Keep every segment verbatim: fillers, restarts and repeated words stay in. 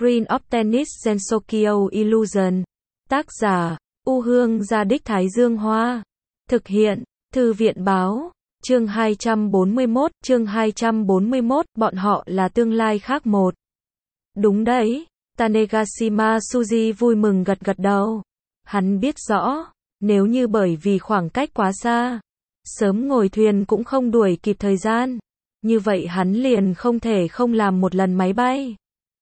Screen of Tennis Gensokyo Illusion. Tác giả, U Hương Gia Đích Thái Dương Hoa. Thực hiện, Thư viện Báo. Chương hai trăm bốn mươi mốt, chương hai trăm bốn mươi mốt, bọn họ là tương lai khác một. Đúng đấy, Tanegashima Tsuji vui mừng gật gật đầu. Hắn biết rõ, nếu như bởi vì khoảng cách quá xa, sớm ngồi thuyền cũng không đuổi kịp thời gian, như vậy hắn liền không thể không làm một lần máy bay.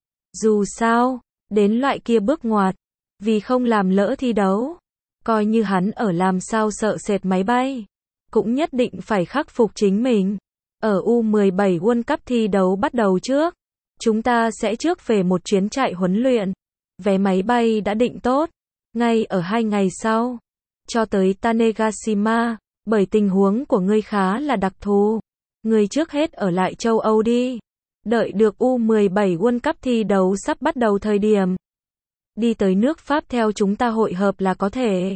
Dù sao, đến loại kia bước ngoặt, vì không làm lỡ thi đấu, coi như hắn ở làm sao sợ sệt máy bay, cũng nhất định phải khắc phục chính mình. Ở U mười bảy World Cup thi đấu bắt đầu trước, chúng ta sẽ trước về một chuyến chạy huấn luyện. Vé máy bay đã định tốt, ngay ở hai ngày sau. Cho tới Tanegashima, bởi tình huống của ngươi khá là đặc thù, ngươi trước hết ở lại châu Âu đi. Đợi được U mười bảy World Cup thi đấu sắp bắt đầu thời điểm, đi tới nước Pháp theo chúng ta hội hợp là có thể.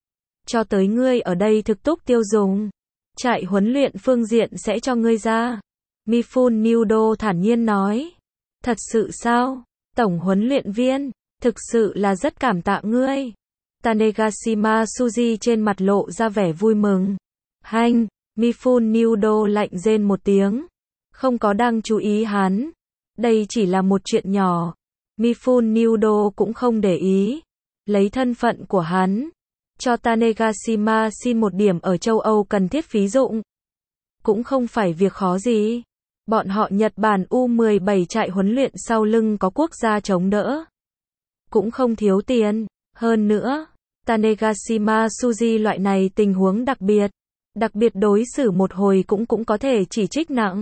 Cho tới ngươi ở đây thực túc tiêu dùng, chạy huấn luyện phương diện sẽ cho ngươi ra. Mifune Nudo thản nhiên nói. Thật sự sao? Tổng huấn luyện viên, thực sự là rất cảm tạ ngươi. Tanegashima Tsuji trên mặt lộ ra vẻ vui mừng. Hanh, Mifune Nudo lạnh rên một tiếng, không có đang chú ý hắn. Đây chỉ là một chuyện nhỏ. Mifune Nudo cũng không để ý. Lấy thân phận của hắn, cho Tanegashima xin một điểm ở châu Âu cần thiết phí dụng, cũng không phải việc khó gì. Bọn họ Nhật Bản U mười bảy chạy huấn luyện sau lưng có quốc gia chống đỡ, cũng không thiếu tiền. Hơn nữa, Tanegashima Tsuji loại này tình huống đặc biệt, đặc biệt đối xử một hồi cũng cũng có thể chỉ trích nặng.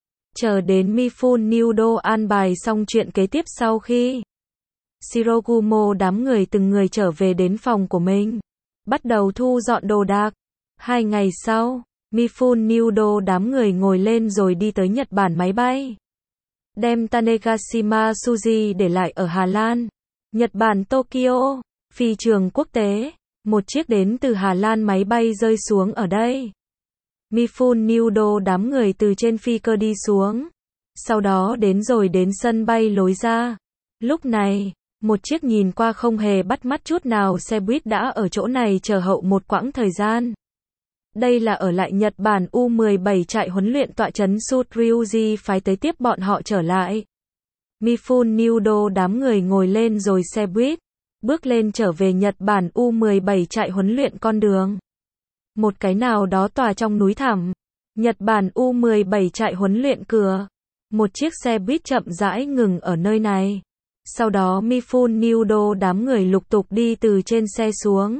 Chờ đến Mifune Nudo an bài xong chuyện kế tiếp sau khi Shirogumo đám người từng người trở về đến phòng của mình, bắt đầu thu dọn đồ đạc. Hai ngày sau, Mifune Nudo đám người ngồi lên rồi đi tới Nhật Bản máy bay, đem Tanegashima Tsuji để lại ở Hà Lan. Nhật Bản Tokyo, phi trường quốc tế, một chiếc đến từ Hà Lan máy bay rơi xuống ở đây. Mifune Nudo đám người từ trên phi cơ đi xuống, sau đó đến rồi đến sân bay lối ra. Lúc này, một chiếc nhìn qua không hề bắt mắt chút nào xe buýt đã ở chỗ này chờ hậu một quãng thời gian. Đây là ở lại Nhật Bản U mười bảy chạy huấn luyện tọa trấn Sud Ryuji phái tới tiếp bọn họ trở lại. Mifune Nudo đám người ngồi lên rồi xe buýt, bước lên trở về Nhật Bản U mười bảy chạy huấn luyện con đường. Một cái nào đó tòa trong núi thẳm, Nhật Bản U mười bảy chạy huấn luyện cửa. Một chiếc xe buýt chậm rãi ngừng ở nơi này. Sau đó Mifune Nudo đám người lục tục đi từ trên xe xuống.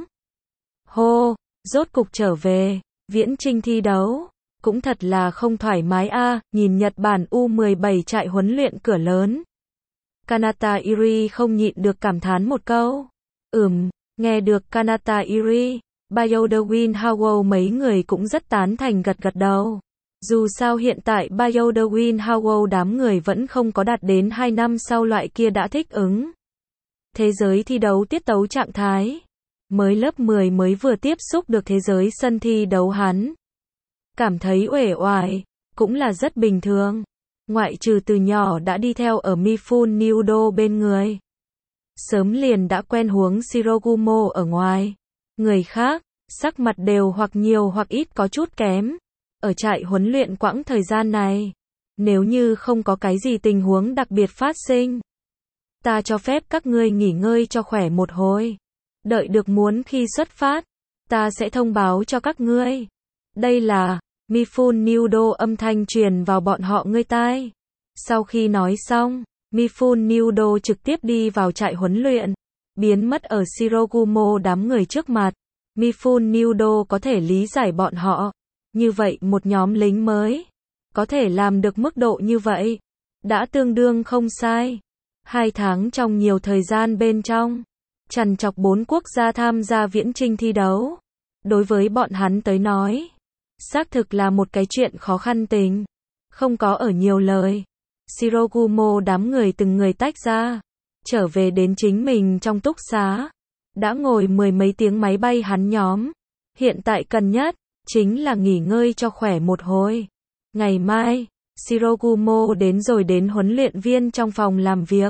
Hô, rốt cục trở về, viễn chinh thi đấu, cũng thật là không thoải mái a. À, nhìn Nhật Bản U mười bảy chạy huấn luyện cửa lớn, Kanata Iri không nhịn được cảm thán một câu. Ừm, nghe được Kanata Iri, Bayodawin Hawo mấy người cũng rất tán thành gật gật đầu. Dù sao hiện tại Bayodawin Hawo đám người vẫn không có đạt đến hai năm sau loại kia đã thích ứng thế giới thi đấu tiết tấu trạng thái. Mới lớp mười mới vừa tiếp xúc được thế giới sân thi đấu hắn cảm thấy uể oải, cũng là rất bình thường. Ngoại trừ từ nhỏ đã đi theo ở Mifune Nudo bên người, sớm liền đã quen huống Shirogumo ở ngoài. Người khác, sắc mặt đều hoặc nhiều hoặc ít có chút kém. Ở trại huấn luyện quãng thời gian này, nếu như không có cái gì tình huống đặc biệt phát sinh, ta cho phép các ngươi nghỉ ngơi cho khỏe một hồi. Đợi được muốn khi xuất phát, ta sẽ thông báo cho các ngươi. Đây là, Mifune Nudo âm thanh truyền vào bọn họ ngươi tai. Sau khi nói xong, Mifune Nudo trực tiếp đi vào trại huấn luyện, biến mất ở Shirogumo đám người trước mặt. Mifune Nudo có thể lý giải bọn họ. Như vậy một nhóm lính mới, có thể làm được mức độ như vậy, đã tương đương không sai. Hai tháng trong nhiều thời gian bên trong, trằn trọc bốn quốc gia tham gia viễn chinh thi đấu. Đối với bọn hắn tới nói, xác thực là một cái chuyện khó khăn tình. Không có ở nhiều lời, Shirogumo đám người từng người tách ra, trở về đến chính mình trong túc xá. Đã ngồi mười mấy tiếng máy bay hắn nhóm, hiện tại cần nhất chính là nghỉ ngơi cho khỏe một hồi. Ngày mai, Shirogumo đến rồi đến huấn luyện viên trong phòng làm việc.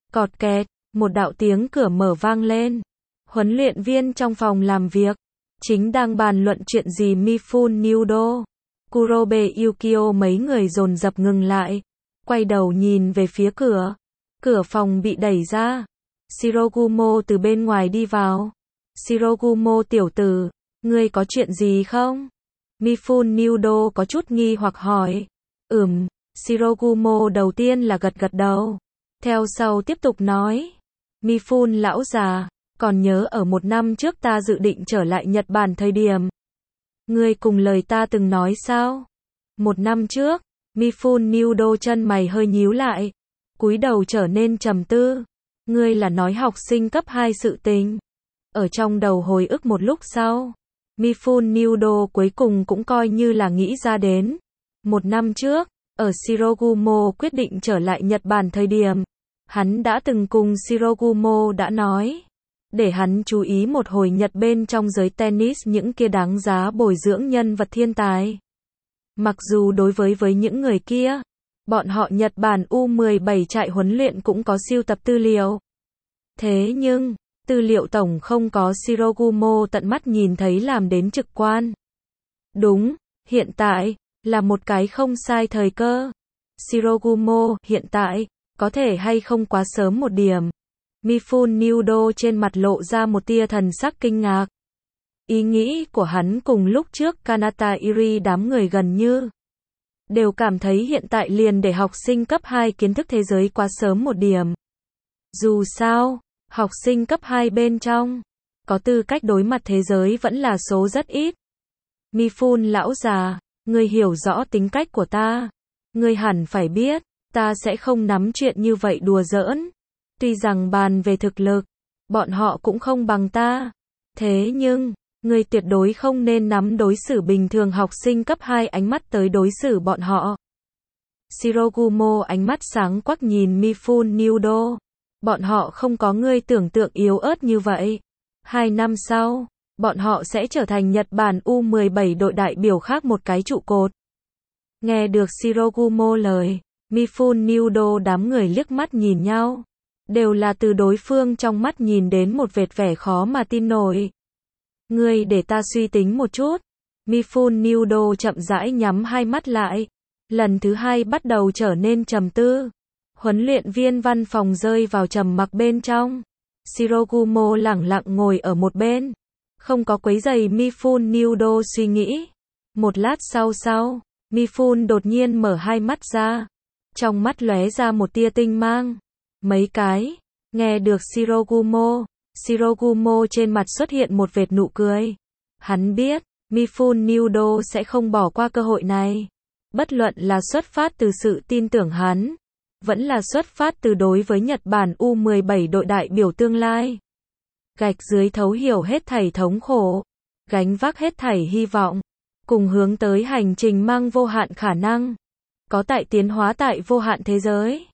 Cọt kẹt, một đạo tiếng cửa mở vang lên. Huấn luyện viên trong phòng làm việc chính đang bàn luận chuyện gì Mifune Nudo, Kurobe Yukio mấy người dồn dập ngừng lại, quay đầu nhìn về phía cửa. Cửa phòng bị đẩy ra. Shirogumo từ bên ngoài đi vào. Shirogumo tiểu tử, ngươi có chuyện gì không? Mifune Nudo có chút nghi hoặc hỏi. Ừm, Shirogumo đầu tiên là gật gật đầu. Theo sau tiếp tục nói. Mifune lão già, còn nhớ ở một năm trước ta dự định trở lại Nhật Bản thời điểm. Ngươi cùng lời ta từng nói sao? Một năm trước, Mifune Nudo chân mày hơi nhíu lại. Cúi đầu trở nên trầm tư. Ngươi là nói học sinh cấp hai sự tình. Ở trong đầu hồi ức một lúc sau, Mifune Nudo cuối cùng cũng coi như là nghĩ ra đến. Một năm trước, ở Shirogumo quyết định trở lại Nhật Bản thời điểm, hắn đã từng cùng Shirogumo đã nói, để hắn chú ý một hồi Nhật bên trong giới tennis những kia đáng giá bồi dưỡng nhân vật thiên tài. Mặc dù đối với với những người kia, bọn họ Nhật Bản U mười bảy trại huấn luyện cũng có siêu tập tư liệu. Thế nhưng, tư liệu tổng không có Shirogumo tận mắt nhìn thấy làm đến trực quan. Đúng, hiện tại, là một cái không sai thời cơ. Shirogumo, hiện tại, có thể hay không quá sớm một điểm. Mifune Nudo trên mặt lộ ra một tia thần sắc kinh ngạc. Ý nghĩ của hắn cùng lúc trước Kanata Iri đám người gần như đều cảm thấy hiện tại liền để học sinh cấp hai kiến thức thế giới quá sớm một điểm. Dù sao, học sinh cấp hai bên trong, có tư cách đối mặt thế giới vẫn là số rất ít. Mifune lão già, ngươi hiểu rõ tính cách của ta. Ngươi hẳn phải biết, ta sẽ không nắm chuyện như vậy đùa giỡn. Tuy rằng bàn về thực lực, bọn họ cũng không bằng ta. Thế nhưng, ngươi tuyệt đối không nên nắm đối xử bình thường học sinh cấp hai ánh mắt tới đối xử bọn họ. Shirogumo ánh mắt sáng quắc nhìn Mifune Nudo. Bọn họ không có ngươi tưởng tượng yếu ớt như vậy. Hai năm sau, bọn họ sẽ trở thành Nhật Bản U mười bảy đội đại biểu khác một cái trụ cột. Nghe được Shirogumo lời, Mifune Nudo đám người liếc mắt nhìn nhau. Đều là từ đối phương trong mắt nhìn đến một vệt vẻ khó mà tin nổi. Ngươi để ta suy tính một chút. Mifune Nudo chậm rãi nhắm hai mắt lại. Lần thứ hai bắt đầu trở nên trầm tư. Huấn luyện viên văn phòng rơi vào trầm mặc bên trong. Shirogumo lẳng lặng ngồi ở một bên. Không có quấy rầy Mifune Nudo suy nghĩ. Một lát sau sau, Mifune đột nhiên mở hai mắt ra. Trong mắt lóe ra một tia tinh mang. Mấy cái, nghe được Shirogumo. Shirogumo trên mặt xuất hiện một vệt nụ cười. Hắn biết, Mifune Nudo sẽ không bỏ qua cơ hội này. Bất luận là xuất phát từ sự tin tưởng hắn, vẫn là xuất phát từ đối với Nhật Bản U mười bảy đội đại biểu tương lai. Gạch dưới thấu hiểu hết thảy thống khổ, gánh vác hết thảy hy vọng, cùng hướng tới hành trình mang vô hạn khả năng, có tại tiến hóa tại vô hạn thế giới.